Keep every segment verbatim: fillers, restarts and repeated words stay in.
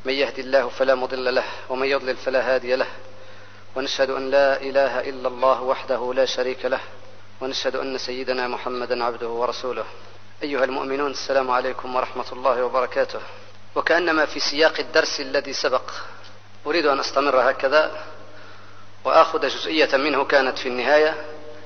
من يهد الله فلا مضل له ومن يضلل فلا هادي له، ونشهد أن لا إله إلا الله وحده لا شريك له، ونشهد أن سيدنا محمدا عبده ورسوله. أيها المؤمنون، السلام عليكم ورحمة الله وبركاته. وكأنما في سياق الدرس الذي سبق أريد أن أستمر هكذا وآخذ جزئية منه كانت في النهاية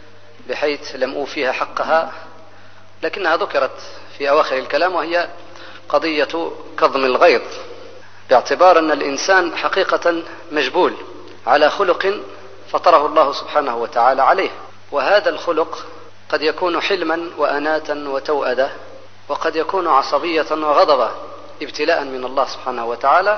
بحيث لم أوفيها حقها، لكنها ذكرت في أواخر الكلام، وهي قضية كظم الغيظ، باعتبار أن الإنسان حقيقة مجبول على خلق فطره الله سبحانه وتعالى عليه، وهذا الخلق قد يكون حلما وأناة وتوأدة، وقد يكون عصبية وغضبة ابتلاء من الله سبحانه وتعالى.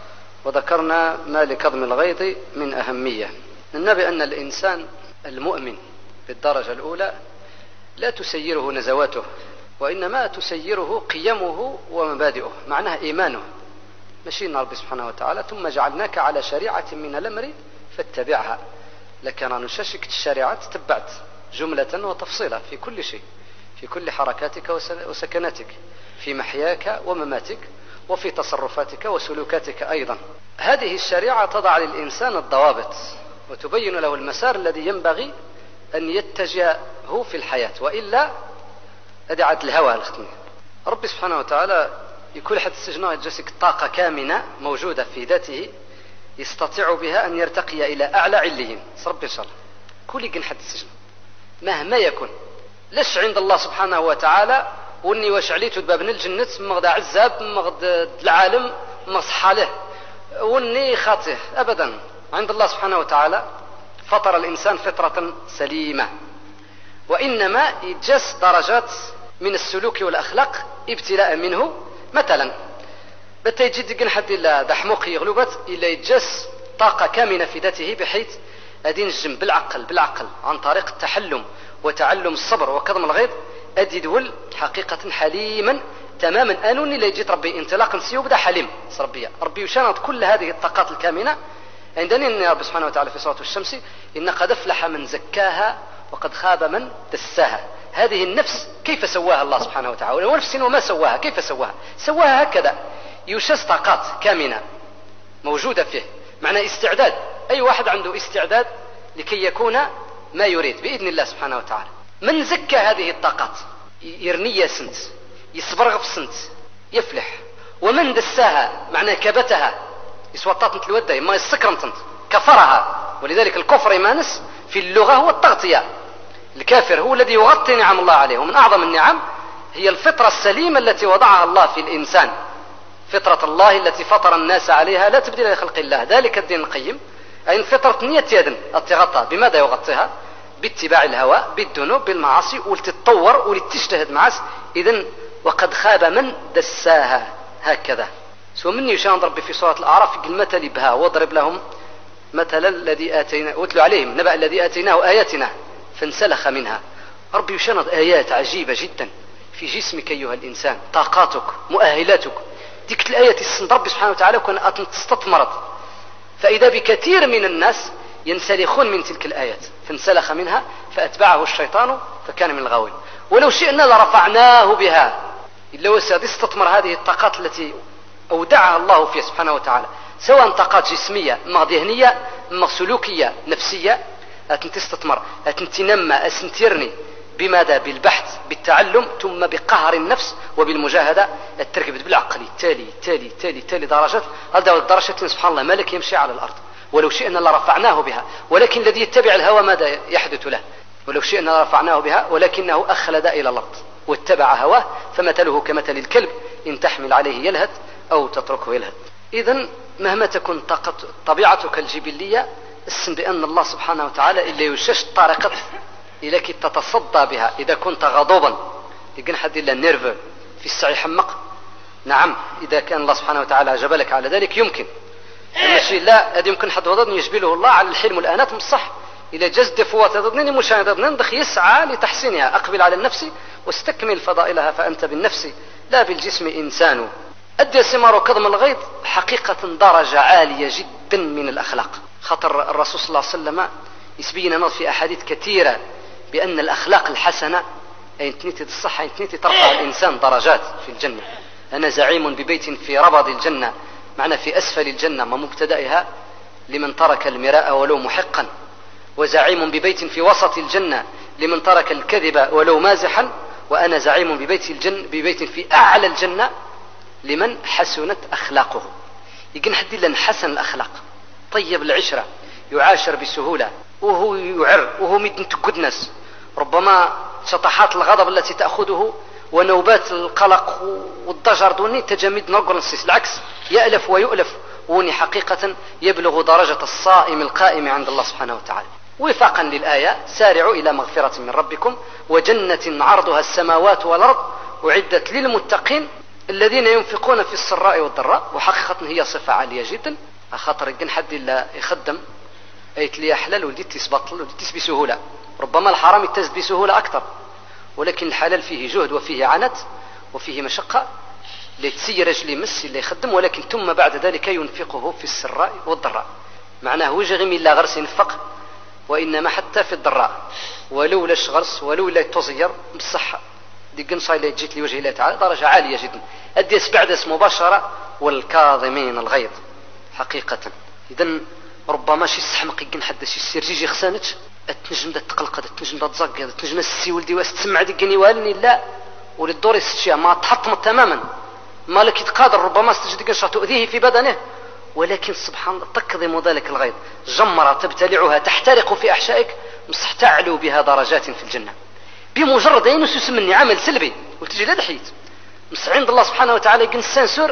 وذكرنا ما لكظم الغيظ من أهمية. ننبه أن الإنسان المؤمن بالدرجة الأولى لا تسيره نزواته، وإنما تسيره قيمه ومبادئه، معناها إيمانه. مشينا رب سبحانه وتعالى ثم جعلناك على شريعة من الأمر فاتبعها، لكن نششك الشريعة تتبعت جملة وتفصيلا في كل شيء، في كل حركاتك وسكناتك، في محياك ومماتك، وفي تصرفاتك وسلوكاتك أيضا. هذه الشريعة تضع للإنسان الضوابط وتبين له المسار الذي ينبغي أن يتجهه في الحياة، وإلا أدعت الهوى الختمي. رب سبحانه وتعالى يكون حد السجنة يجسك طاقة كامنة موجودة في ذاته يستطيع بها أن يرتقي إلى أعلى عليين. رب إن شاء الله كل يقن حد السجن مهما يكون، لش عند الله سبحانه وتعالى واني واش عليت بابن الجنة مغدا عزاب مغد العالم مصحاله واني خاطئ أبدا. عند الله سبحانه وتعالى فطر الإنسان فطرة سليمة، وإنما يتجس درجات من السلوك والأخلاق ابتلاء منه. مثلا بتا يجي يقن حد إلا دحموق يغلبت إلا يتجس طاقة كامنة في ذاته، بحيث أدي نجم بالعقل بالعقل عن طريق التحلم وتعلم الصبر وكظم الغيظ، أدي دول حقيقة حليما تماما. أنوني اللي يجي ربي انطلاقا سيو بدا حليم ربي ربي يشانط كل هذه الطاقات الكامنة. عندنا أن رب سبحانه وتعالى في سورة الشمس إن قد أفلح من زكاها وقد خاب من دساها. هذه النفس كيف سواها الله سبحانه وتعالى؟ ونفس وما سواها كيف سواها؟ سواها هكذا يشس طاقات كامنة موجودة فيه، معنى استعداد. أي واحد عنده استعداد لكي يكون ما يريد بإذن الله سبحانه وتعالى. من زكى هذه الطاقات يرني سنت يصبر في سنت يفلح، ومن دساها معنى كبتها يسوطات مثل الودة ما يسكرمتنت كفرها. ولذلك الكفر يمانس في اللغة هو التغطية. الكافر هو الذي يغطي نعم الله عليه، ومن أعظم النعم هي الفطرة السليمة التي وضعها الله في الإنسان، فطرة الله التي فطر الناس عليها لا تبديل لخلق الله، ذلك الدين القيم. أي فطرة نية يدن التغطى. بماذا يغطيها؟ باتباع الهوى، بالذنوب، بالمعاصي، ولتتطور ولتجتهد معاس. إذن وقد خاب من دساها. هكذا سو مني يشان ربي في سورة الأعراف يقول مثل بها واضرب لهم مثل الذي آتينا واتلو عليهم نبأ الذي آتيناه آياتنا فانسلخ منها. ربي يشان آيات عجيبة جدا في جسمك أيها الإنسان، طاقاتك، مؤهلاتك. ديك الآية السند ربي سبحانه وتعالى كان استثمرت، فإذا بكثير من الناس ينسلخون من تلك الآيات فانسلخ منها فأتبعه الشيطان فكان من الغاوين. ولو شئنا لرفعناه بها، إلا وساد استثمر هذه الطاقات التي أودعها الله فيها سبحانه وتعالى، سواء طاقات جسمية ما ذهنية ما سلوكية نفسية، أتنتستثمر أتنتنمى أسنتيرني. بماذا؟ بالبحث، بالتعلم، ثم بقهر النفس وبالمجاهدة. التركب بالعقل تالي تالي تالي تالي درجات. هذا الدرجات سبحان الله ملك يمشي على الأرض. ولو شئنا لرفعناه بها، ولكن الذي يتبع الهوى ماذا يحدث له؟ ولو شئنا لرفعناه بها ولكنه أخلد إلى الأرض واتبع هواه فمثله كمثل الكلب إن تحمل عليه يلهث أو تتركه يلهث. إذن مهما تكون طبيعتك الجبلية، اسم بأن الله سبحانه وتعالى إلا يشش طريقة إليك تتصدى بها. إذا كنت غضوبا يقن حد إلا النيرف في السعي حمق، نعم إذا كان الله سبحانه وتعالى جبلك على ذلك يمكن. أما شيء لا، هذا يمكن حد وضعني يجبله الله على الحلم والآنات مصح. إلى جزد فوات ضدني مشان ضدني دخ يسعى لتحسينها. أقبل على النفس واستكمل فضائلها فأنت بالنفس لا بالجسم إنسان. أدي ثمار كظم الغيظ حقيقة درجة عالية جدا من الأخلاق. خطر الرسول صلى الله عليه وسلم يسبينا في أحاديث كثيرة بأن الأخلاق الحسنة أي تنتي الصحة أي تنتي ترفع الإنسان درجات في الجنة. أنا زعيم ببيت في ربض الجنة معنى في أسفل الجنة ما مبتدأها لمن ترك المراء ولو محقا، وزعيم ببيت في وسط الجنة لمن ترك الكذب ولو مازحا، وأنا زعيم ببيت, الجن ببيت في أعلى الجنة لمن حسنت أخلاقه. يقن حد لن حسن الأخلاق، طيب العشرة، يعاشر بسهولة، وهو يعر وهو مدن تقدنس، ربما شطحات الغضب التي تأخذه ونوبات القلق والضجر دوني تجمد نرقل السيس، العكس يألف ويؤلف، وني حقيقة يبلغ درجة الصائم القائم عند الله سبحانه وتعالى. وفاقا للآية سارعوا إلى مغفرة من ربكم وجنة عرضها السماوات والأرض أعدت للمتقين الذين ينفقون في السراء والضراء. وحقيقة هي صفة عالية جدا، خاطر يقن حد إلا يخدم أيت لي حلال ولديت تسبطل ولديت بسهولة، ربما الحرام يتزد بسهولة أكثر، ولكن الحلال فيه جهد وفيه عنت وفيه مشقة، ليتسير رجلي مس اللي يخدم، ولكن ثم بعد ذلك ينفقه في السراء والضراء. معناه وجغم إلا غرس ينفق، وإنما حتى في الضراء ولو لاش غرس ولو لا تزير بالصحة دي قنصة اللي جيت لوجه الله تعالى درجة عالية جدا. أديس بعدس مباشرة والكاظمين الغيظ حقيقة. إذن ربما شي سحمق يقن حد شي سيرجيجي خسانتش التنجم دا تقلق دا التنجم دا تزق دا التنجم السي ولدي واس تسمع دي قني والني لا وللدور يستشيا ما تحطم تماما، ما لك يتقادر ربما استجد قنشة تؤذيه في بدنه، ولكن سبحان الله تكظم ذلك الغيظ، جمرة تبتلعها تحترق في أحشائك، مصح تعلو بها درجات في الجنة بمجرد أن يسمى عمل سلبي وتجي لا دحيت مصح عند الله سبحانه وتعالى يقن السنسور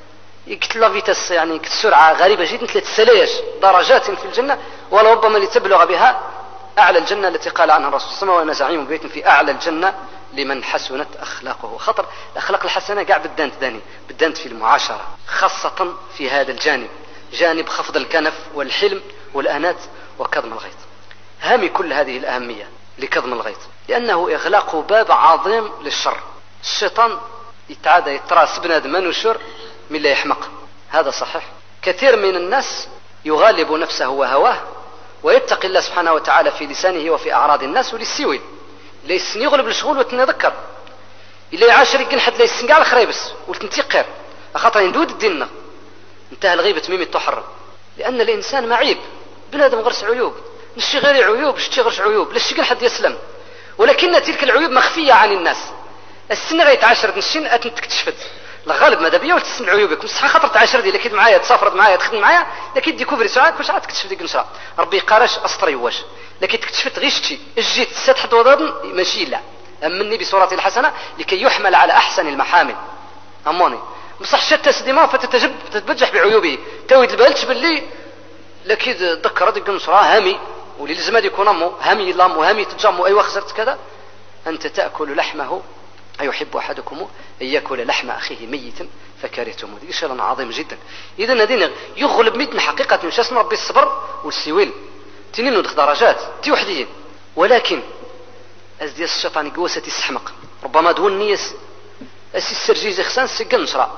يقتل فيتس يعني سرعة غريبة جدا ثلاث سلايش درجات في الجنة، ولربما لتبلغ بها أعلى الجنة التي قال عنها الرسول صلى الله عليه وسلم وأنا زعيم بيت في أعلى الجنة لمن حسنت أخلاقه. خطر الأخلاق الحسنة قاع بدانت داني بدانت في المعاشرة، خاصة في هذا الجانب، جانب خفض الكنف والحلم والأنات وكظم الغيظ. هامي كل هذه الأهمية لكظم الغيظ، لأنه إغلاق باب عظيم للشر. الشيطان يتعادى يتراس بنادم من وشر من لا يحمق، هذا صحيح. كثير من الناس يغالب نفسه وهواه ويتقي الله سبحانه وتعالى في لسانه وفي أعراض الناس وللسيوي ليس يغلب الشغل وتنذكر إلا يعاشر يقن حد ليس قاع الخريبس وتنتقر أخطر يندود الدين انتهى الغيبة ميمي تحرم، لأن الإنسان معيب بنادم غرس عيوب، نشي غير عيوب نشي غيرش عيوب ليش يقن حد يسلم، ولكن تلك العيوب مخفية عن الناس. السنة غير تعاشر نشين أتن تكتشفت الغالب ماذا بيا وتسن عيوبك مصح خاطر تعاشر دي لكن معايا تسافرت معايا تخدم معايا لكن دي كوفري ساعات كل ساعه تكتشف ديك نشرا ربي قارش اسطري واش لكن تكتشفت غيشتي اجيت ست حد وضاد ماشي لا امني بصورتي الحسنه لكي يحمل على احسن المحامل اموني مصح شتى سديما فتتجب تتبجح بعيوبه تويد البالش باللي لكن ذكر ديك نشرا هامي ولي لازم يكون امو هامي لام وهامي تجمو ايوا خسرت كذا انت تاكل لحمه أيحب أحدكم أن يأكل لحم أخيه ميتا فكرهتموه. دي شيء عظيم جدا. إذا هذين يغلب ميت حقيقة من شاسم ربي الصبر والسويل تنين ندخ درجات تي وحديين، ولكن أز ديال الشيطان قوسة السحمق ربما دون نيس أسي السرجيز خسان سيقن نشرا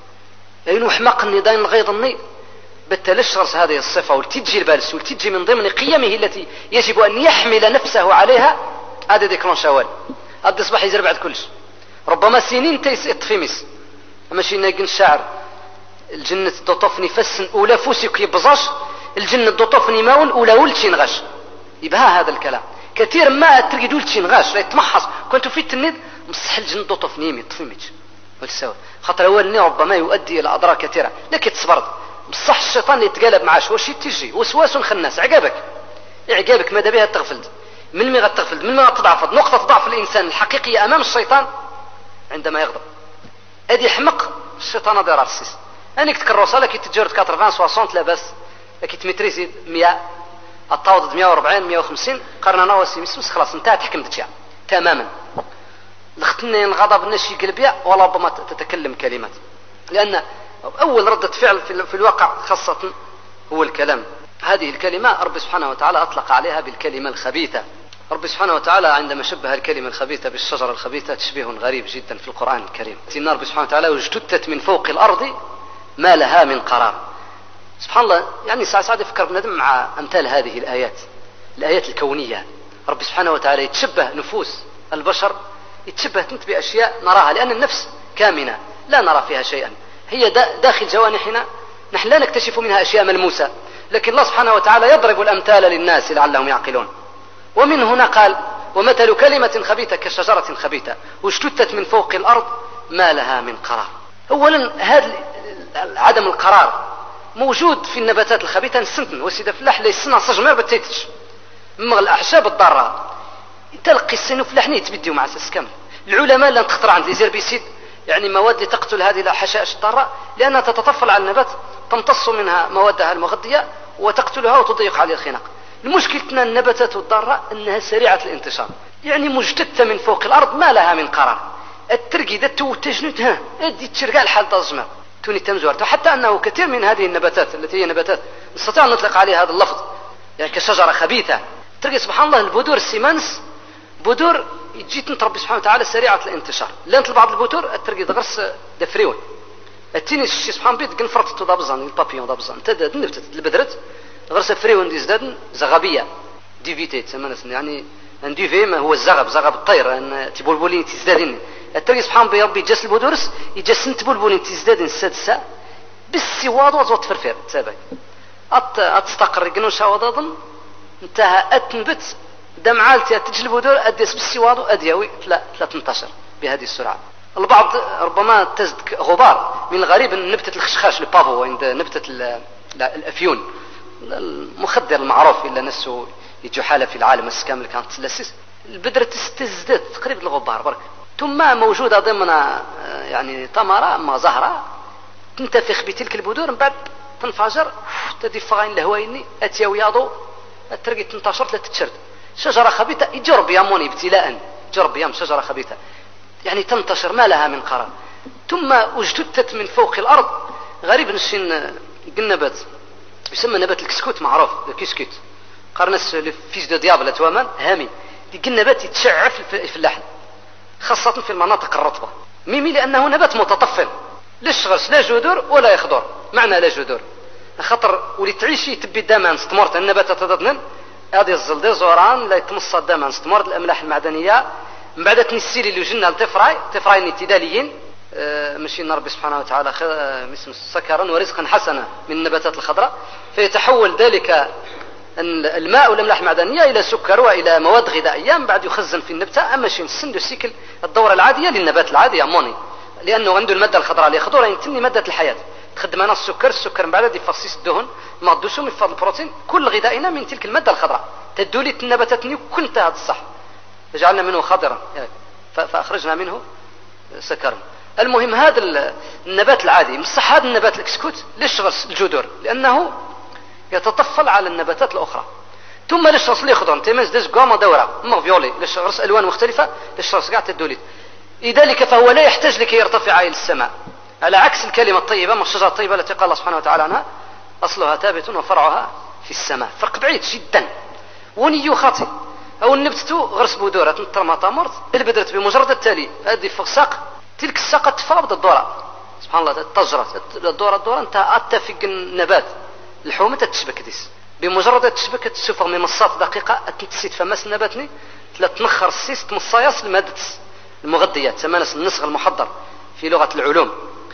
أين حمقني داين الغيظني بالتالش رأس هذه الصفة والتجي البالس والتجي من ضمن قيمه التي يجب أن يحمل نفسه عليها. هذا ذكرون شوال هذا أصبح يزر بعد كلش ربما سنين تيس اطفيمس ماشي ناقن الشعر الجنة دوطفني فسن أولى فوسك يبزاش الجنة دوطفني ماون أولى ولتشين غاش يبها هذا الكلام كثير ما تريد ولتشين غاش لا يتمحص كنت في التنيد مصح الجنة دوطفني يمي طفيميش والسوا خاطر أول ربما يؤدي إلى أضرار كثيرة لكن تصبرت بصح الشيطان اللي يتقلب معاش واش تيجي وسواس خناس عقابك عقابك ماذا بها تغفلت من مي غتغفلت من ما تضعف نقطة ضعف الإنسان الحقيقية أمام الشيطان عندما يغضب ادي حمق الشيطان هذا راسيس انك تكروسا لك تجرد ثمانين ستين لاباس لك تمتريزي مية الطاوض مية وأربعين مية وخمسين قرننا وسيمس خلاص انتهت حكمت تماما لختنين غضب نشي قلبيا ولا ربما تتكلم كلمات، لان اول ردة فعل في الواقع خاصة هو الكلام. هذه الكلمة رب سبحانه وتعالى اطلق عليها بالكلمة الخبيثة. رب سبحانه وتعالى عندما شبه الكلمة الخبيثة بالشجرة الخبيثة تشبيه غريب جدا في القرآن الكريم. إن رب سبحانه وتعالى اجتثت من فوق الأرض ما لها من قرار. سبحان الله يعني ساعة ساعة يفكر بندم مع أمثال هذه الآيات الآيات الكونية. رب سبحانه وتعالى يتشبه نفوس البشر يتشبه تنت بأشياء نراها لأن النفس كامنة لا نرى فيها شيئا، هي داخل جوانحنا نحن لا نكتشف منها أشياء ملموسة، لكن الله سبحانه وتعالى يضرب الأمثال للناس لعلهم يعقلون. ومن هنا قال ومثل كلمة خبيثة كشجرة خبيثة واجتثت من فوق الأرض ما لها من قرار. أولا هذا عدم القرار موجود في النباتات الخبيثة نسنتن وسيدة فلاح ليسنا صجمر بتيتش مغ الأعشاب الضارة تلقي السنو فلاحني تبديو مع أساس كامل. العلماء لن تخطر عند الزيربيسيد يعني مواد لتقتل هذه الحشائش الضارة لأنها تتطفل على النبات تمتص منها موادها المغذية وتقتلها وتضيق عليه الخناق. المشكلة النباتات الضارة أنها سريعة الانتشار يعني مجتثة من فوق الأرض ما لها من قرار. الترقي ذا توتجنت ها ادي تشرقع الحال تزمر توني تمزورت. حتى أنه كثير من هذه النباتات التي هي نباتات نستطيع أن نطلق عليها هذا اللفظ يعني كشجرة خبيثة ترقي سبحان الله البذور السيمانس بذور جيت ربي سبحانه وتعالى سريعة الانتشار. لأن بعض البذور الترقي دغرس دفريون التيني الشي سبحان بيت قنفرت تضابزان البابيون ضابزان تداد نبتت البذرت غرس فريون دي زداد زغبية ديفيتي تسمى يعني ان ديفي ما هو الزغب زغب الطير ان تبولبولين تزدادين الترقي سبحان بربي جس البذورس يجسن تبولبولين تزدادين السادسة بالسواد وزوت فرفير تابعي أت أتستقر جنون شواضن انتهى أتنبت دمعالتي تجلب بذور أديس بالسواد وأديوي لا لا تنتشر بهذه السرعة. البعض ربما تزد غبار من الغريب أن نبتة الخشخاش البافو عند نبتة الأفيون المخدر المعروف إلا نسو يجو حالة في العالم السكامل كانت تلسس البذرة تزداد تقريبا الغبار برك ثم موجودة ضمن يعني تمرة ما زهرة تنتفخ بتلك البذور من بعد تنفجر تدي فغين لهويني أتيا وياضو الترقي تنتشر لا تتشرد. شجرة خبيثة يجرب ياموني ابتلاء جرب يام شجرة خبيثة يعني تنتشر ما لها من قرار. ثم اجتثت من فوق الأرض غريب نشين قلنبات يسمى نبات الكسكوت معروف الكسكوت قرنس فيس دو ديابل اتوامان هامي قلنبات يتشعف في اللحم خاصة في المناطق الرطبة ميمي لأنه نبات متطفل ليش غرس لا جذور ولا يخضر معنى لا جذور خطر ولي تعيشي تبي دامان استمرت النبات تضدن هذه الزلدي زوران لا يتمص دامان استمرت الأملاح المعدنية من بعد تنسيلي اللي جنا لتفراي تفراي الابتداليين آه مشي ربي سبحانه وتعالى اسم سكرا ورزقا حسنا من النباتات الخضراء فيتحول ذلك الماء والأملاح المعدنية إلى سكر وإلى مواد غذائية من بعد يخزن في النبتة. أما شيء نسندو سيكل الدورة العادية للنبات العادي أموني لأنه عنده المادة الخضراء اللي يخضرها ينتني مادة الحياة تخدم أنا السكر السكر من بعد يفصيص الدهن ما الدسم من فضل البروتين كل غذائنا من تلك المادة الخضراء تدولي النباتات كنت هذا الصح فجعلنا منه خضرا فأخرجنا منه سكرا. المهم هذا النبات العادي مصح هذا النبات الكسكوت ليش غرس الجذور لأنه يتطفل على النباتات الأخرى. ثم ليش غرس لي خضرا تيمز ديز قامة دورة ما فيولي ليش غرس ألوان مختلفة ليش غرس قاعد تدولي لذلك فهو لا يحتاج لكي يرتفع إلى السماء على عكس الكلمة الطيبة ما الشجرة الطيبة التي قال الله سبحانه وتعالى عنها أصلها ثابت وفرعها في السماء فرق بعيد جدا. ونيو خاطئ أو النبتة غرس بودورة ترمى تامرت البدرة بمجرد التالي هذه فوق ساق تلك الساقة تفرض الدورة سبحان الله التجرة الدورة الدورة انت أتفق النبات الحومة تتشبك ديس بمجرد تشبك تسوفر من مصات دقيقة تنتسيت فماس النباتني تلا تنخر السيس تمصايص لمادة المغذيات تمانس النسغ المحضر في لغة العلوم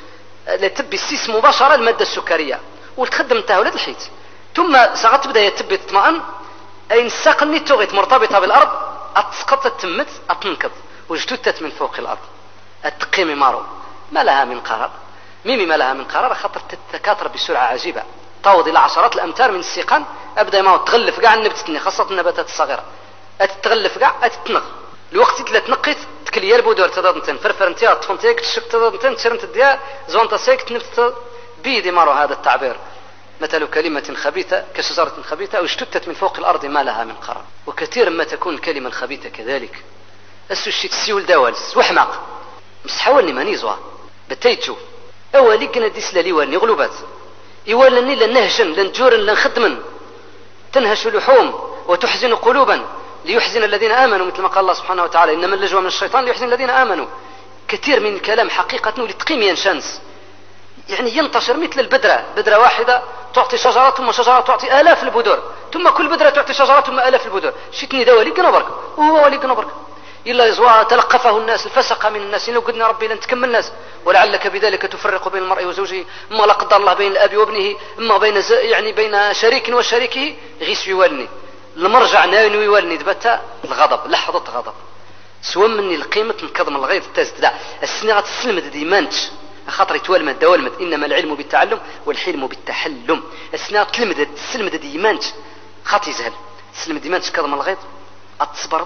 لتبي السيس مباشرة المادة السكرية وتخدم انتهى ولاد الحيت ثم ساعات تبدأ يتبي تطمئن أي الساق النيتوغيت مرتبطة بالأرض أتسقط تمت أتنكض واجتثت من فوق الأرض التقيم مارو ما لها من قرار ميمي ما لها من قرار خاطر تتكاثر بسرعة عجيبة تعوض إلى عشرات الأمتار من السيقان أبدأ ما تغلف قاع النبتتني خاصة النباتات الصغيرة أتتغلف قاع أتتنغ الوقت اللي تنقيت تكليا البودور تضادنتين فرفر انتيا تفنتيك تشك تضادنتين تشرنت الديا زوانتا سيك تنبت بيدي مارو هذا التعبير مثل كلمة خبيثة كشجرة خبيثة أو اجتثت من فوق الأرض ما لها من قرار. وكثيرا ما تكون الكلمة الخبيثة كذلك السوشي تسيول دوالس وحماق مسحولني ما نيزوا بتيتشو أولي قنا ديس للي والني غلوبات يوالني لنهجن لنجورن لنخدمن تنهش لحوم وتحزن قلوبا ليحزن الذين آمنوا مثل ما قال الله سبحانه وتعالى إنما اللجوى من الشيطان ليحزن الذين آمنوا. كثير من الكلام حقيقة لتقيم ينشنس يعني ينتشر مثل البذرة بذرة واحدة تعطي شجرة ثم شجرة تعطي آلاف البذور ثم كل بذرة تعطي شجرة ثم آلاف البذور شتني ذا ولي قنبرك وهو ولي قنبرك إلا يزوى تلقفه الناس الفسق من الناس. لو قلنا ربي لن تكمل الناس، ولعلك بذلك تفرق بين المرء وزوجه، اما لا قدر الله بين الاب وابنه، اما بين يعني بين شريك وشريكه. غيس يوالني المرجع ناوي يوالني دبتا الغضب، لحظة غضب سوى مني القيمة نكظم الغيظ تازد لا السنة غتسلم ديمانتش خاطر يتوالمد دوالمد. انما العلم بالتعلم والحلم بالتحلم. السنة تلمد تسلم ديمانتش خاطي زهل تسلم ديمانتش كظم الغيظ اتصبر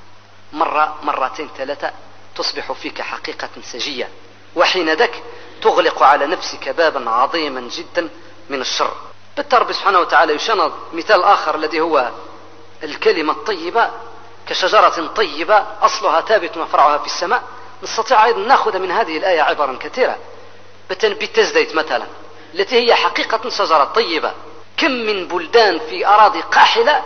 مرة مرتين ثلاثة تصبح فيك حقيقة سجية، وحين ذاك تغلق على نفسك بابا عظيما جدا من الشر. بالتربي سبحانه وتعالى يشنض مثال آخر الذي هو الكلمة الطيبة كشجرة طيبة أصلها ثابت وفرعها في السماء. نستطيع أيضا نأخذ من هذه الآية عبرا كثيرة. بتنبيت الزيت مثلا التي هي حقيقة شجرة طيبة. كم من بلدان في أراضي قاحلة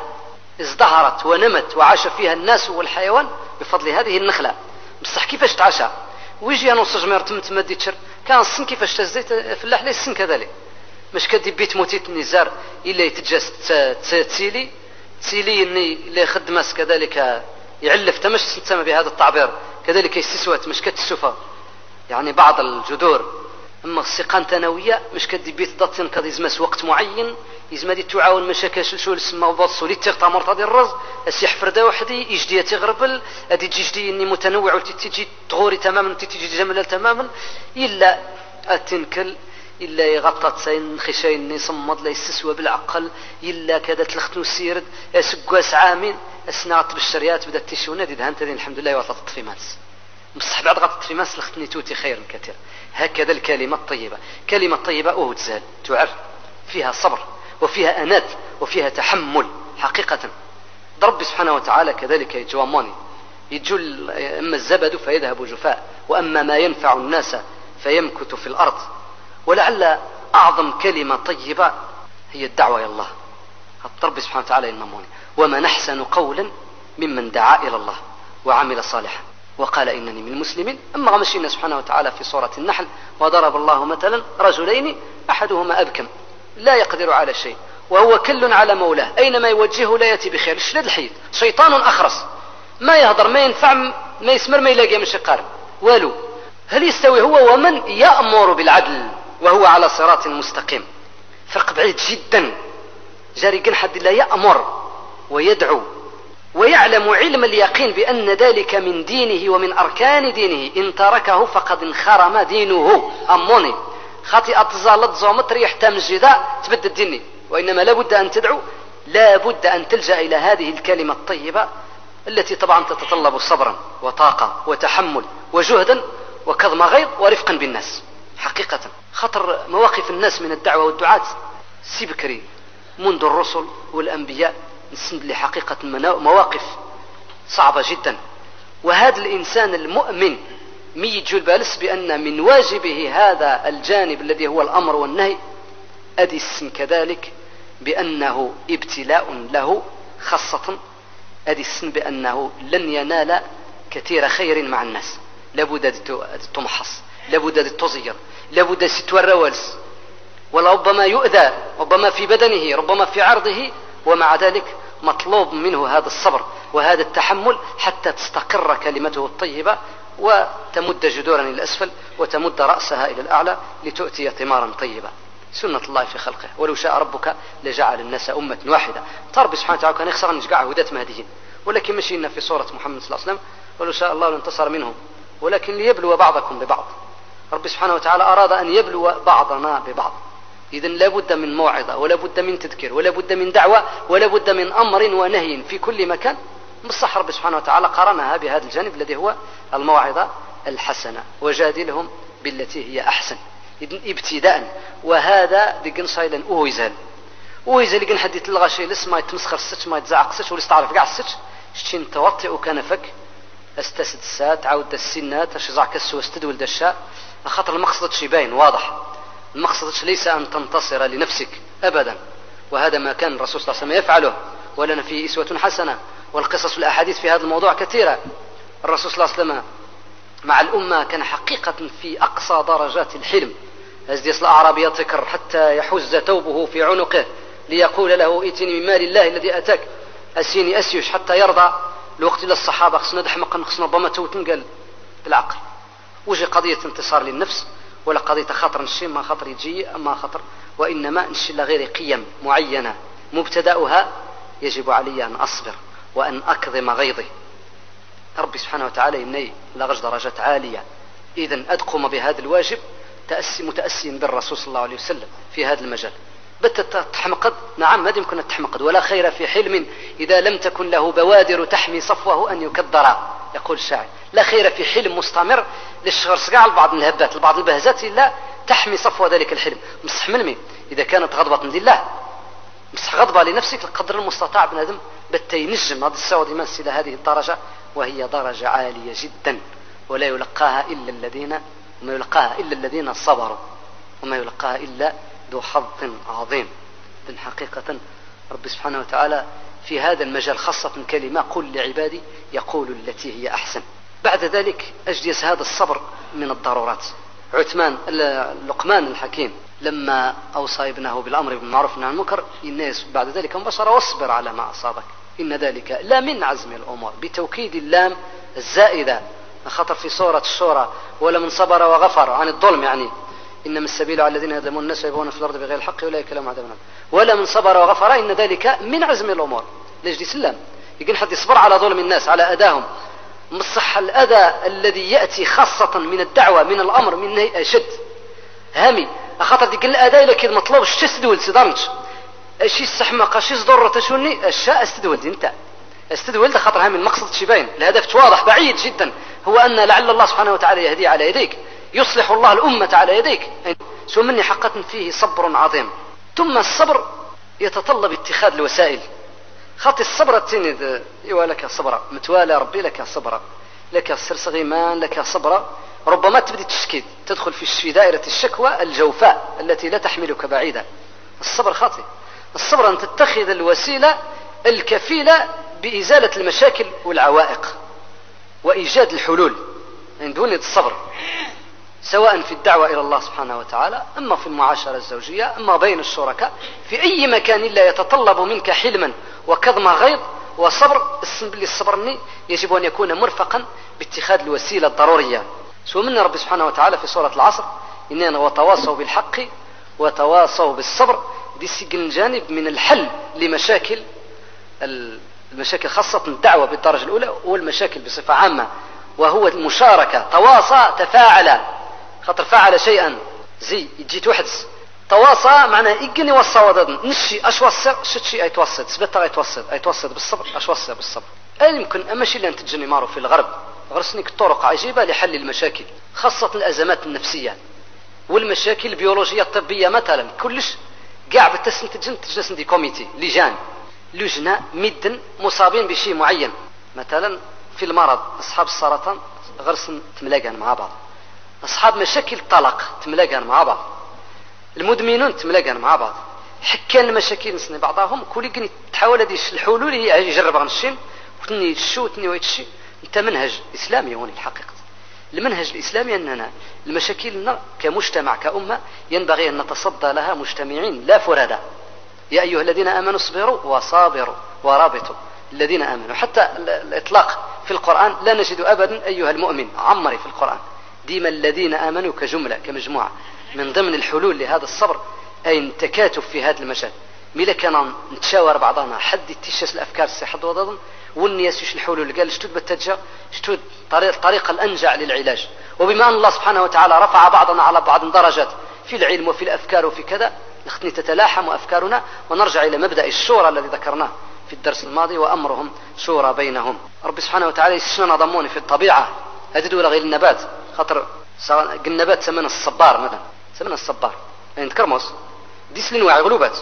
ازدهرت ونمت وعاش فيها الناس والحيوان بفضل هذه النخلة. بصح كيفاش تعشى ويجي أنا صجمير تمت مدي تشر كان السن كيفاش تزيت فلاح لي السن كذلك مش كدي بيت موتيت النزار إلا يتجاس تسيلي تسيلي إني اللي خدمس كذلك يعلف تمش تسمى بهذا التعبير كذلك يستسوت مش كتسوفا يعني بعض الجذور. اما السقان ثانويه مش كدي بيت ضاتين كدي يزمس وقت معين يزما دي تعاون مشاكل شو السما وبص ولي تغطى مرتضي الرز السيح فردا وحدي يجدي تغربل ادي تجدي اني متنوع وتتجي تغوري تماما تتجي جمل تماما الا اتنكل الا يغطى سين خشاين يصمد لا يستسوى بالعقل الا كذا تلختو السيرد سكواس عامين اسنات بالشريات بدات تشونا دي هانت الحمد لله وطلت في ماس بصح بعد غطت في ماس لختني توتي خير كثير. هكذا الكلمة الطيبة كلمة طيبة أهو تزال تعرف فيها صبر وفيها أنات وفيها تحمل حقيقة. رب سبحانه وتعالى كذلك يجواموني يجول أما الزبد فيذهب جفاء وأما ما ينفع الناس فيمكث في الأرض. ولعل أعظم كلمة طيبة هي الدعوة إلى الله. رب سبحانه وتعالى ينموني وما نحسن قولا ممن دعا إلى الله وعمل صالحا وقال إنني من المسلمين. أما غمشينا سبحانه وتعالى في سورة النحل وضرب الله مثلا رجلين أحدهما أبكم لا يقدر على شيء وهو كل على مولاه أينما يوجهه لا يأتي بخير. الشلد الحيث شيطان أخرس ما يهضر ما ينفع ما يسمر ما يلاقي من شقار والو. هل يستوي هو ومن يأمر بالعدل وهو على صراط مستقيم؟ فرق بعيد جدا. جاري حد لا يأمر ويدعو ويعلم علم اليقين بأن ذلك من دينه ومن أركان دينه إن تركه فقد انخرم دينه. أموني خاطئ أتزالت زومتر يحتام الجداء تبدد ديني. وإنما لابد أن تدعو لابد أن تلجأ إلى هذه الكلمة الطيبة التي طبعا تتطلب صبرا وطاقة وتحمل وجهدا وكظم غيظ ورفقا بالناس حقيقة. خطر مواقف الناس من الدعوة والدعاة سيبكري منذ الرسل والأنبياء نسند لحقيقة مواقف صعبة جدا. وهذا الإنسان المؤمن ميجول بالس بأن من واجبه هذا الجانب الذي هو الأمر والنهي أدي السن كذلك بأنه ابتلاء له خاصة أدي السن بأنه لن ينال كثير خير مع الناس. لابد أن تمحص لابد أن تزير لابد أن تتورى والس ولربما يؤذى ربما في بدنه ربما في عرضه ومع ذلك مطلوب منه هذا الصبر وهذا التحمل حتى تستقر كلمته الطيبة وتمد جذورا إلى الأسفل وتمد رأسها إلى الأعلى لتؤتي ثمارا طيبة. سنة الله في خلقه ولو شاء ربك لجعل الناس أمة واحدة. رب سبحانه وتعالى كان يخسر نجقع هداة مهديين ولكن مشينا في صورة محمد صلى الله عليه وسلم ولو شاء الله لانتصر منهم ولكن ليبلو بعضكم ببعض. رب سبحانه وتعالى أراد أن يبلو بعضنا ببعض. إذن لابد من موعظة ولا بد من تذكير ولا بد من دعوة ولا بد من أمر ونهي في كل مكان. بالصح رب سبحانه وتعالى قرنها بهذا الجانب الذي هو الموعظة الحسنة وجادلهم بالتي هي أحسن. إذن ابتداء وهذا دقن صايلا أويزال أويزال لقن حد يتلغى شيء لس ما يتمسخر السج ما يتزعق السج ولس تعرف قاع السج شتين توطئ كنفك استسد السات عود السنات اشزع كسو استدول دشاء. خاطر المقصد شي باين واضح. المقصد ليس أن تنتصر لنفسك أبدا وهذا ما كان الرسول صلى الله عليه وسلم يفعله ولنا فيه إسوة حسنة. والقصص والأحاديث في هذا الموضوع كثيرة. الرسول صلى الله عليه وسلم مع الأمة كان حقيقة في أقصى درجات الحلم. أزدي يصل أعرابي يتكر حتى يحز ثوبه في عنقه ليقول له ائتني من مال الله الذي أتاك أسيني أسيش حتى يرضى الوقت إلى الصحابة خصنا دحمقا خصنا ربما توتن قال بالعقل وجه قضية انتصار للنفس ولا قضية خطر نشي ما خطر يجي أما خطر، وإنما نشي لغير قيم معينة مبتدأها يجب علي أن أصبر وأن أكظم غيظي. ربي سبحانه وتعالى يمني لغج درجات عالية، إذن أدقم بهذا الواجب تأسي متأسيا بالرسول صلى الله عليه وسلم في هذا المجال. بت تحمقد، نعم ما يمكن أن تحمقد، ولا خير في حلم إذا لم تكن له بوادر تحمي صفوه أن يكدر، يقول الشاعر. لا خير في حلم مستمر للشغر صقاع لبعض الهبات لبعض البهزات إلا تحمي صفوة ذلك الحلم. مصح ملمي إذا كانت غضبة لله، مسح غضبة لنفسك القدر المستطاع بنادم بتي نجم هذا السعود يمس إلى هذه الدرجة، وهي درجة عالية جدا ولا يلقاها إلا الذين وما يلقاها إلا الذين صبروا وما يلقاها إلا ذو حظ عظيم. إذن حقيقة رب سبحانه وتعالى في هذا المجال خاصة كلمة قل لعبادي يقول التي هي أحسن. بعد ذلك أجلس هذا الصبر من الضرورات. عثمان لقمان الحكيم لما أوصى ابنه بالأمر بالمعروف والنهي عن المنكر الناس بعد ذلك مباشرة واصبر على ما أصابك إن ذلك لا من عزم الأمور، بتوكيد اللام الزائدة، خطر في سورة الشورى ولا من صبر وغفر عن الظلم، يعني إنما السبيل على الذين يظلمون الناس ويبغون في الأرض بغير الحق أولئك لهم عذاب أليم، ولا من صبر وغفر إن ذلك من عزم الأمور. ليش سلام يمكن حد يصبر على ظلم الناس على أذاهم، مصح الأذى الذي يأتي خاصة من الدعوة من الأمر من نهي أشد هامي أخطر ديك الأذى إلى كذا مطلوب الشيء استدول سدارنج الشيء السحمق الشيء صدر تشوني الشاء استدول انت استدول ده خطر هامي. المقصد شبين الهدف واضح بعيد جدا، هو أن لعل الله سبحانه وتعالى يهدي على يديك، يصلح الله الأمة على يديك، سو مني حقا فيه صبر عظيم. ثم الصبر يتطلب اتخاذ الوسائل. خاطي الصبر التنذ ايوا لك صبر متوالى ربي لك صبر لك سرسغيمان لك صبر، ربما تبدي تشكيد تدخل في في دائرة الشكوى الجوفاء التي لا تحملك بعيدا. الصبر خاطئ. الصبر أن تتخذ الوسيلة الكفيلة بإزالة المشاكل والعوائق وإيجاد الحلول من دون الصبر، سواء في الدعوة إلى الله سبحانه وتعالى، أما في المعاشرة الزوجية، أما بين الشركاء، في أي مكان لا يتطلب منك حلما وكظم غيظ وصبر. السنبلي الصبرني يجب أن يكون مرفقا باتخاذ الوسيلة الضرورية. سو من رب سبحانه وتعالى في سورة العصر إننا وتواصوا بالحق وتواصوا بالصبر، دي سجن جانب من الحل لمشاكل المشاكل خاصة الدعوة بالدرجة الأولى والمشاكل بصفة عامة، وهو المشاركة. تواصى تفاعل، خاطر فعل شيئا زي جيت وحدس تواصى معناه إجني وصى نشي أش وصى شت شيء أيتوسط سبت أيتوسط أيتوسط بالصبر أش وصى بالصبر. أي يمكن أما شيء لأن تجني معروف في الغرب غرسنك طرق عجيبة لحل المشاكل خاصة الأزمات النفسية والمشاكل البيولوجية الطبية مثلا. كلش قاع بتسن تجن تجلس عندي كوميتي لجان لجنة مدن مصابين بشيء معين، مثلا في المرض أصحاب السرطان غرسن تملاقان مع بعض، أصحاب مشاكل طلاق تملاقان مع بعض، المدمنون تملاقان مع بعض، حكان المشاكل نسني بعضهم كل يقني تحاول هذه الحلول هي يجرب غنشين وتني الشو تني ويتشي. انت منهج إسلامي هون الحقيقة. المنهج الإسلامي أننا المشاكلنا كمجتمع كأمة ينبغي أن نتصدى لها مجتمعين لا فرادى. يا أيها الذين آمنوا اصبروا وصابروا ورابطوا الذين آمنوا. حتى الإطلاق في القرآن لا نجد أبدا أيها المؤمن عمري في القرآن، ديما الذين آمنوا كجملة كمجموعة. من ضمن الحلول لهذا الصبر أي التكاتف في هذا المجال. ميلا كان نتشاور بعضنا حد يتشاس الأفكار الصحة وضضن والناس يش الحلول قال شتود بتتجا شتود طريق الطريقة الأنجع للعلاج. وبما أن الله سبحانه وتعالى رفع بعضنا على بعض درجات في العلم وفي الأفكار وفي كذا، نختني تتلاحم أفكارنا ونرجع إلى مبدأ الشورى الذي ذكرناه في الدرس الماضي، وأمرهم شورى بينهم. رب سبحانه وتعالى يسشنا نضموني في الطبيعة هذه دولة غير النبات، خاطر النبات سمنا الصبار مثلا سمنا الصبار يعني كرموس ديس الانواع غلوبات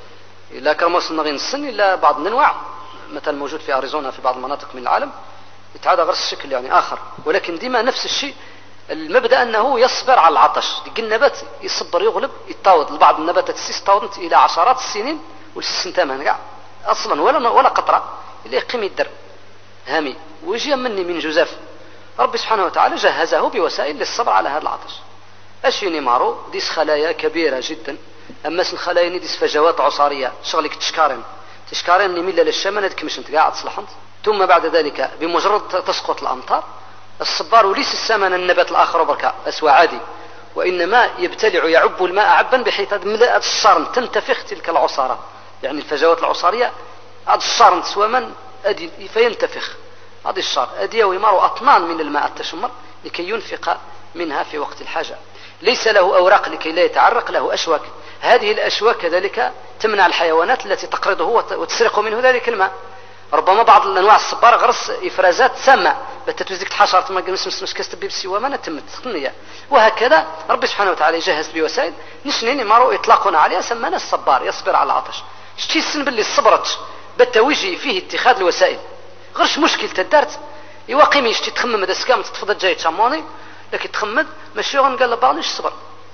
الا كرموس نغين السن الا بعض الانواع مثلا موجود في اريزونا في بعض المناطق من العالم يتعادى غير الشكل يعني اخر، ولكن ديما نفس الشيء. المبدا انه يصبر على العطش، ديك النبات يصبر يغلب يتاوض. لبعض النباتات تستاوض الى عشرات السنين والسن ثمان كاع اصلا ولا ولا قطره اللي يقيم يدر هامي ويجي مني من جزاف. رب سبحانه وتعالى جهزه بوسائل للصبر على هذا العطش. اشيني مارو ديس خلايا كبيره جدا، اما سن خلايا ديس فجوات عصاريه شغلك تشكارين تشكارين نميل للشمال هذيك مش انت قاعد تصلحنت ثم بعد ذلك بمجرد تسقط الأمطار الصبار وليس السمن النبات الآخر بركة أسوى عادي، وإنما يبتلع يعب الماء عبا بحيث ملأت الصارن تنتفخ تلك العصارة، يعني الفجوات العصارية هذا الصارن تسوى من أدي فينتفخ هذه الشار أدي ويمر أطنان من الماء التشمر لكي ينفق منها في وقت الحاجة. ليس له أوراق لكي لا يتعرق، له أشواك. هذه الأشواك كذلك تمنع الحيوانات التي تقرضه وتسرق منه ذلك الماء. ربما بعض الأنواع الصبارة غرس إفرازات سامة بتتوزيك الحشرة ما مش مش مش كستبي بسوا ما نتمت تقنية. وهكذا ربي سبحانه وتعالى يجهز بوسائل نشنين مروا يطلقون عليها سمانا الصبار يصبر على العطش. شتي السن باللي صبرت بالتوجي فيه اتخاذ الوسائل غيرش مشكل تدارت يواقيم يشتي تخمم هذا سكام تتفضل جاي تشاموني لكن تخمد ماشي قال له بعض الصبر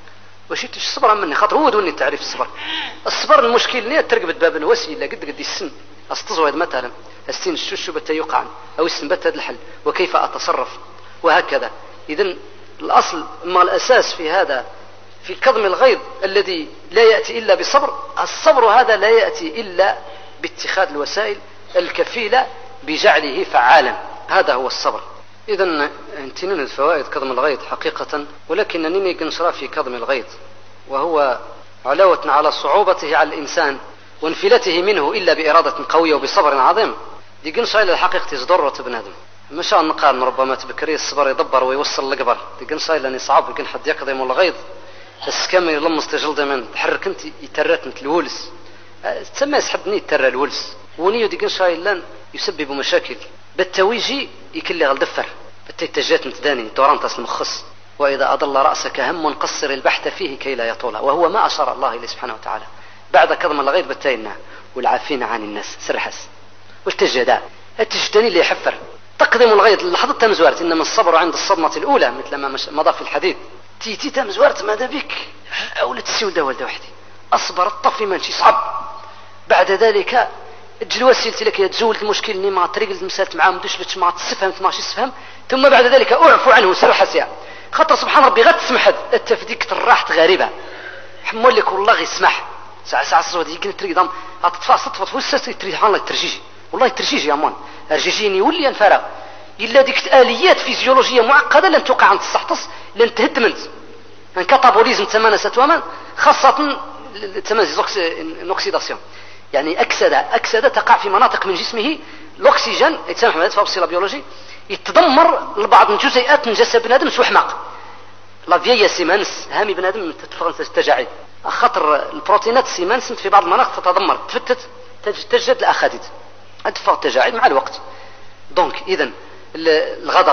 واش يتش الصبر مني خاطر هو دوني تعريف الصبر. الصبر المشكل نيه ترقبت باب الوسيله قد قد السن استزويد مثلا السن الشوشو بتا يقع او السن بتا الحل وكيف اتصرف وهكذا. اذا الاصل ما الاساس في هذا في كظم الغيظ الذي لا ياتي الا بصبر. الصبر هذا لا ياتي الا باتخاذ الوسائل الكفيله بجعله فعالا، هذا هو الصبر. إذا انتنين الفوائد كظم الغيظ حقيقة، ولكنني قنشرا في كظم الغيظ وهو علاوة على صعوبته على الإنسان وانفلته منه إلا بإرادة قوية وبصبر عظيم. دي قنشرا إلى الحقيقة يزدرة بنادم مش نقارن ربما تبكري الصبر يدبر ويوصل لقبر. دي قنشرا لأني صعب يقن حد يقضم الغيظ بس كما يلمس تجلد من تحرك انت يترات انت الولس تسمى يسحبني يترى الولس ونيو دي قنشرا لان يسبب مشاكل بالتويجي يكلي غالدفر بالتيتجات متداني دوران تاس المخص. وإذا أضل رأسك هم قصر البحث فيه كي لا يطول، وهو ما أشار الله إليه سبحانه وتعالى بعد كظم الغيظ بالتينا والعافين عن الناس سرحس والتجدا التجداني اللي يحفر تقدم الغيظ لحظة تمزوارت. إنما الصبر عند الصدمة الأولى مثل ما مضى في الحديث تيتي تمزوارت ماذا بك أولى تسيول دا ولد وحدي أصبر الطفي مانشي صعب. بعد ذلك الوسيلة لك تزول المشكل اني ما طريق المسالت معاهم دوش لك ما تسفهم ماشي تسفهم. ثم بعد ذلك اعفو عنه سرح سيا خاطر سبحان ربي غير تسمح التفديك الراحة غريبة حمول لك والله غير يسمح ساعة ساعة صوت يمكن تريد ضم هتطفى صدفة فوسس تريد سبحان الله ترجيجي والله ترجيجي يا مان ارجيجيني يولي انفرغ الا ديك الاليات فيزيولوجيه معقده لن توقع عند السحطس لن تهدمنت ان كاتابوليزم تمانا ستوامان خاصه نوكسيداسيون يعني أكسدة أكسدة تقع في مناطق من جسمه الأكسجين يتسامح مع الفابسيلا بيولوجي يتدمر لبعض الجزيئات من جسد بنادم سوى حماق لا فييا سيمانس هامي بنادم تتجاعد خاطر البروتينات سيمانس في بعض المناطق تتدمر تفتت تجدد الأخاديد أدفع التجاعد مع الوقت. دونك إذن الغضب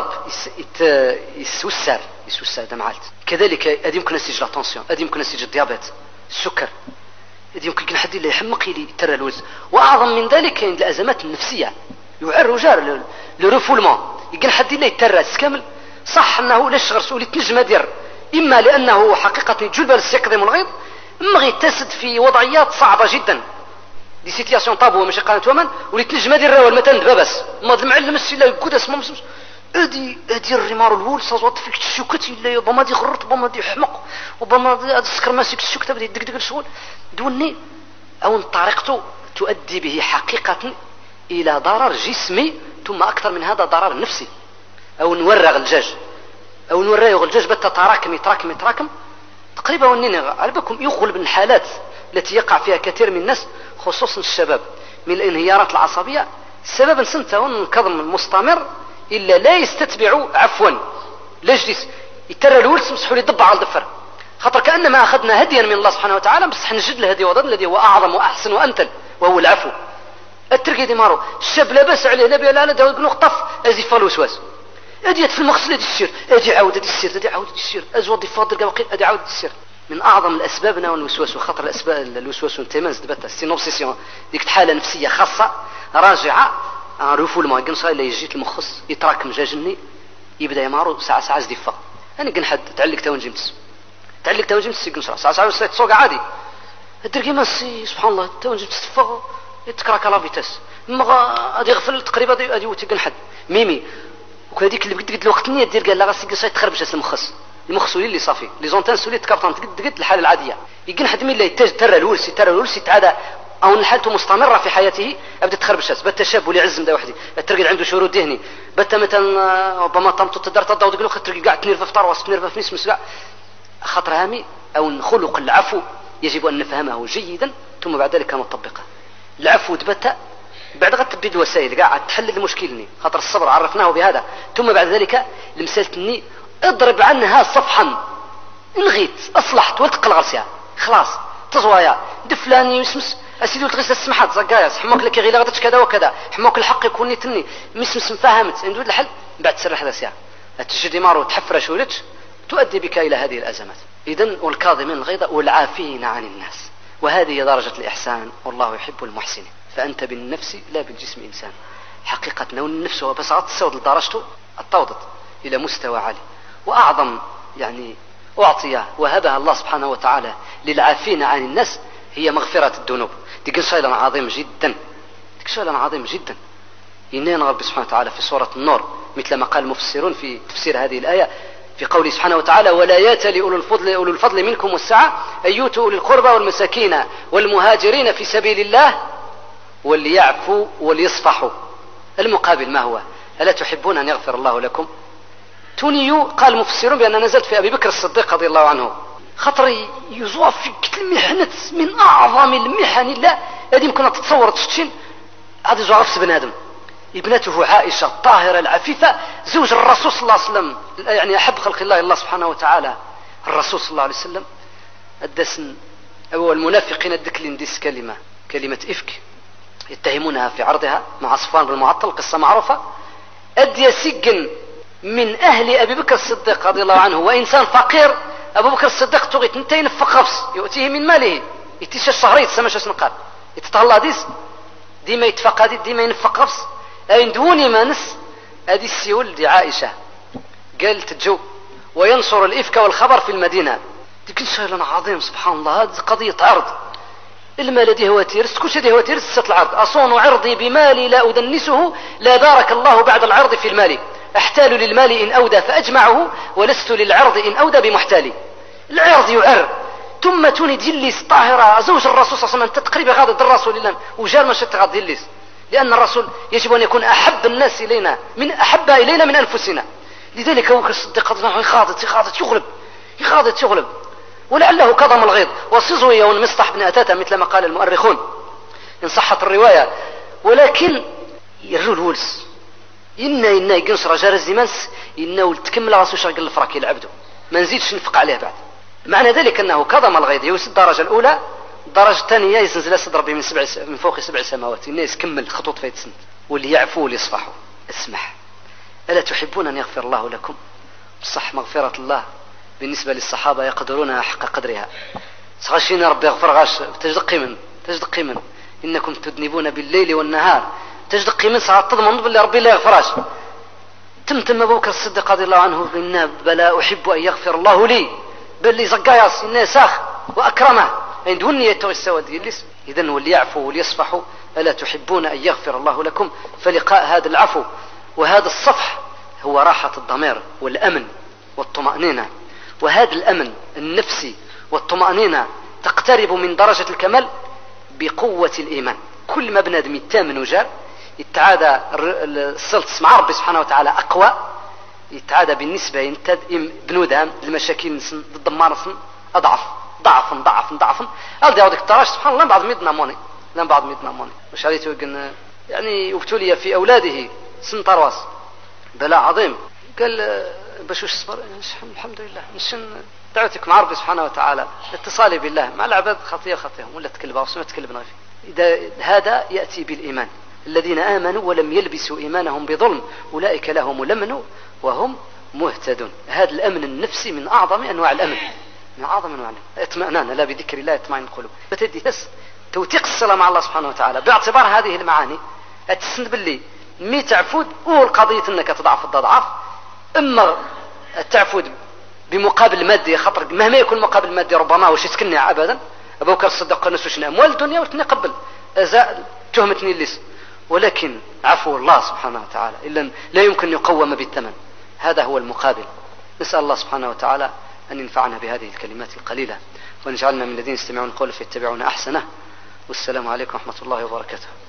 يسوسر يسوسر دمعالت كذلك أدي يمكن نسيج لا تنسيون أدي يمكن نسيج الديابيت السكر إذا يمكن حد اللي يحمق يترى الوز. وأعظم من ذلك كاين الأزمات النفسية يعر رجال لرفولمون يمكن حد اللي يترى كامل صح أنه لاش غرسوا لتنجم دير إما لأنه حقيقة جلب للسيقظم الغيظ إما غيتسد في وضعيات صعبة جدا دي سيتياسيون طابو ماشي قانت ومن ولتنجم دير والمتن بابس ما المعلم السلا يقود اسمه مسمس ادي ادي الرمار الول صوت فيك الشوكت اللي بما دي غرت بما دي حمق وبما دي السكر ماسك الشوكت بدا يدقدق الشغل دوني او طريقته تؤدي به حقيقه الى ضرر جسمي ثم اكثر من هذا ضرر نفسي. او نورغ الدجاج او نورغ الدجاج بتا تراكم يتراكم يتراكم تقريبا ونين على بالكم يغلب الحالات التي يقع فيها كثير من الناس خصوصا الشباب من الانهيارات العصبيه سببا سنته الكظم المستمر إلا لا يستتبع عفوا لجلس يترى الولس مسحوا لي ضب على الضفر خاطر كأنما أخذنا هديا من الله سبحانه وتعالى بس نجد له هدي وضد الذي هو أعظم وأحسن وأمثل وهو العفو. التركي دي مارو الشاب لاباس عليه نبي لا لا دا نقطف أزيف الوسواس أديت في المغسل أدي السير أدي عاود أدي السير أدي عاود أدي السير أزود فاضل قوقيل أدي عاود السير. من أعظم الأسباب نوع الوسواس وخطر الأسباب الوسواس والتماس دبتا سينوبسيسيون ديك حالة نفسية خاصة راجعة عرفوا لما قنصا اللي يجيت المخص يتراكم جاجني يبدا يمارو ساعه ساعه زدفه انا قن حد تعلق تاون جيمس تعلق تاون جيمس قنصا ساعه ساعه تسوق عادي الدركي ماسي سبحان الله تاون جيمس تفا يتكراك لا فيتاس ما غادي يغفل تقريبا غادي يوتي حد ميمي وكذيك اللي قد قد الوقت نيه دير قال لا غاسي قنصا تخربش المخص المخص اللي صافي لي زونتان سولي تكابطان قد قد الحاله العاديه يقن حد مين اللي يتج ترى الولسي ترى الولسي تعاد أو أن حالته مستمرة في حياته أبدأ تخربش بتا شاب ولي عزم دا وحدي الترقل عنده شرود دهني بتا مثلا ربما طمطو تدار تضاو تقول لك ترقل قاعد تنير في فطار وتنير في نسمس قاع خطر هامي أو خلق العفو يجب أن نفهمه جيدا ثم بعد ذلك نطبقه. العفو تبتا بعد غتبدي الوسائل قاعد تحل المشكلني خاطر الصبر عرفناه بهذا ثم بعد ذلك لمسالتني اضرب عنها صفحا نغيت اصلحت والتقل غرسها خلاص تزوايا دفلاني يسمس اسيدي وتغيس السمحات زقايا حموك لك غير غدتش كذا وكذا حموك الحق يكون نيتني مسمس فهمت ندود الحل بعد تسرح ذا ساعه تجدي مارو تحفرش ولتش تؤدي بك الى هذه الازمات. اذن والكاظمين الغيظ والعافين عن الناس وهذه درجه الاحسان والله يحب المحسنين. فانت بالنفس لا بالجسم انسان حقيقه نون النفس هو بس تصود لدرجته التوضت الى مستوى عالي واعظم يعني اعطي وهبها الله سبحانه وتعالى للعافين عن الناس هي مغفرة الذنوب. ديك شيء عظيم جدا ديك شيء عظيم جدا. إننا رب سبحانه وتعالى في سورة النور مثل ما قال المفسرون في تفسير هذه الآية في قوله سبحانه وتعالى ولا يأتل أولو الفضل أولو الفضل منكم والسعة أن يؤتوا أولي القربى والمساكين والمهاجرين في سبيل الله وليعفوا وليصفحوا. المقابل ما هو؟ ألا تحبون أن يغفر الله لكم؟ تونيو قال المفسرون بأن نزلت في أبي بكر الصديق رضي الله عنه خطر يزوى في المحنة من أعظم المحن الله هذه يمكن تتصور تشتين هذا يزوى غفص بن ابنته عائشة الطاهرة العفيفة زوج الرسول صلى الله عليه وسلم يعني أحب خلق الله الله سبحانه وتعالى الرسول صلى الله عليه وسلم الدسن أو المنافقين الدكلين ديس كلمة كلمة إفك يتهمونها في عرضها مع صفوان بن المعطل قصة معروفة أدي سجن من أهل أبي بكر الصديق رضي الله عنه وإنسان فقير أبو بكر الصديق تغيت انتين فقفص يؤتيه من ماله يتيش الشهري يتسمى شو نقال يتطلع ديس ديما يتفق هذه ديما ينفق قفص أين دوني ما نس هذه السيول دي عائشة قالت تجو وينصر الإفك والخبر في المدينة ديك شيء عظيم سبحان الله. هذه قضية عرض المال دي هو تيرس كل شيء دي هو تيرس ست العرض أصون عرضي بمالي لا أدنسه لا بارك الله بعد العرض في المال احتال للمال إن أودى فأجمعه ولست للعرض إن أودى بمحتالي. العرض يعر ثم توني ديليس طاهرة زوج الرسول صلى الله عليه وسلم تقريبا غاضة الرسول الله وجار ما شت غاض ديليس لأن الرسول يجب أن يكون أحب الناس إلينا من أحب إلينا من أنفسنا. لذلك هو الصديق يخاضت يخاضت يغلب يخاضت يغلب ولعله كظم الغيظ وصزوي ونمسطح بن أتاتا مثل ما قال المؤرخون إن صحت الرواية. ولكن يرجو الولس إنا إنا يقنص رجال الزمانس إنا ولتكمل راسو شرق الفراك يلعبدو ما نزيدش نفق عليه بعد. معنى ذلك أنه كظم الغيظ يوسد الدرجة الأولى الدرجة الثانية يزنزل صدر به من سبع من فوق سبع سماوات إنه يكمل خطوط فايت سنت واللي يعفو واللي يصفحوا. اسمح ألا تحبون أن يغفر الله لكم؟ صح مغفرة الله بالنسبة للصحابة يقدرونها حق قدرها سغشين ربي يغفر غاش تجدقي من تجدقي من إنكم تذنبون بالليل والنهار تجدقي من ساعة تضمن بالله ربي لا يغفراش. تمتم أبو بكر الصديق رضي الله عنه إن بلا أحب أن يغفر الله لي بل لي زقاياس إنه ساخ وأكرمه عند وني يتوسى وديلس. إذن وليعفوا وليصفحوا ألا تحبون أن يغفر الله لكم؟ فلقاء هذا العفو وهذا الصفح هو راحة الضمير والأمن والطمأنينة. وهذا الأمن النفسي والطمأنينة تقترب من درجة الكمال بقوة الإيمان. كل ما بنادم يتامن وجار يتعادى السلطس مع ربي سبحانه وتعالى أقوى يتعادى بالنسبة ينتد بنودام المشاكل ضد مارسن أضعف ضعفا ضعفا ضعفا هذا يعودك التراش سبحان الله بعض ميدنا موني لا بعض ميدنا موني مش عليته يقول يعني ابتلي في أولاده سن طرواس بلاء عظيم قال باش وش صبر الحمد لله نشن دعوتك مع ربي سبحانه وتعالى اتصالي بالله مع العباد خطية خطيهم ولا تكلبها وسمة تكلبنا فيه. إذا هذا يأتي بالإيمان الذين آمنوا ولم يلبسوا إيمانهم بظلم أولئك لهم الأمن وهم مهتدون. هذا الأمن النفسي من أعظم أنواع الأمن من أعظم أنواع الأمن. اطمئنان لا بذكر الله يطمئن القلوب بتدي تس توثيق الصلة مع الله سبحانه وتعالى باعتبار هذه المعاني التسند باللي مي تعفود والقضية أنك تضعف الضعف اما التعفود بمقابل مادي خطر مهما يكون مقابل مادي ربما وش يسكنني ابدا. ابو بكر الصديق قال نسوش اموال الدنيا وتني قبل ازاء تهمتني الليس ولكن عفو الله سبحانه وتعالى الا لا يمكن يقوم بالثمن. هذا هو المقابل. نسال الله سبحانه وتعالى ان ينفعنا بهذه الكلمات القليله ونجعلنا من الذين يستمعون القول فيتبعون احسنه والسلام عليكم ورحمة الله وبركاته.